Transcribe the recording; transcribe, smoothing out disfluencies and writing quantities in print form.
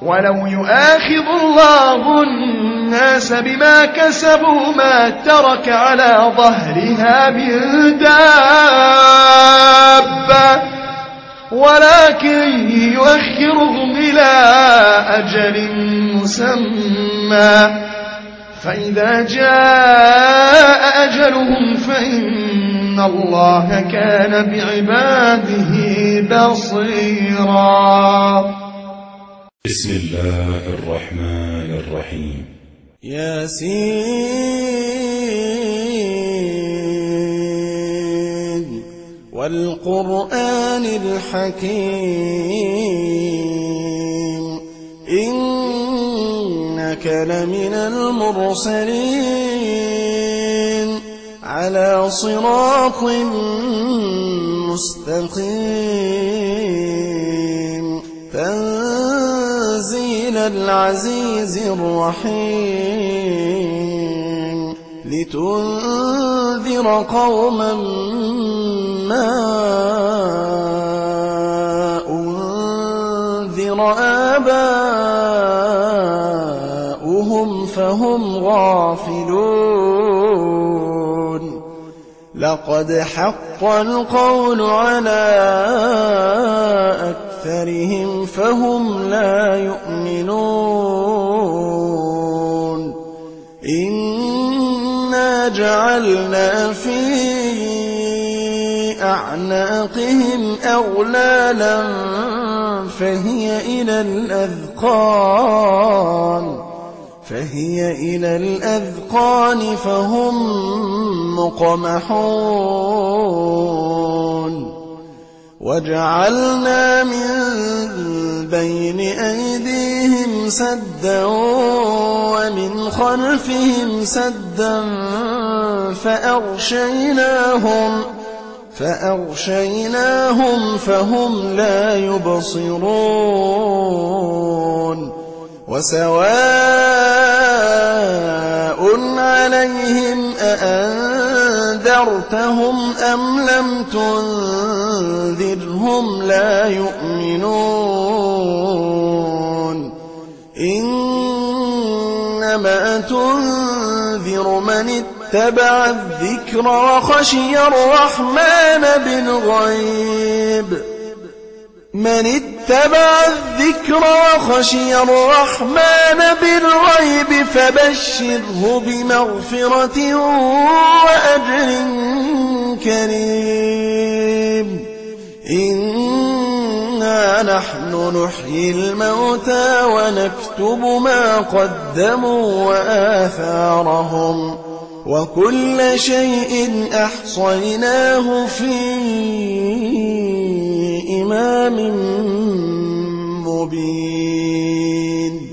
ولو يؤاخذ الله الناس بما كسبوا ما ترك على ظهرها من دابة ولكن يؤخرهم إلى أجل مسمى فإذا جاء أجلهم فإن الله كان بعباده بصيرا. بسم الله الرحمن الرحيم. ياسين والقرآن الحكيم إنك لمن المرسلين على صراط مستقيم تنزيل العزيز الرحيم لتنذر قوما ما أنذر آباؤهم فهم غافلون لقد حق القول على أكثرهم فهم لا يؤمنون إنا جعلنا في أعناقهم أغلالا فهي إلى الأذقان فهم مقمحون وجعلنا من بين أيديهم سدا ومن خلفهم سدا فأغشيناهم فهم لا يبصرون وسواء عليهم أأنذرتهم أم لم تنذرهم لا يؤمنون إنما تنذر من اتبع الذكر وخشي الرحمن بالغيب فبشره بمغفرة وأجر كريم إنا نحن نحيي الموتى ونكتب ما قدموا وآثارهم وكل شيء أحصيناه في إمام مبين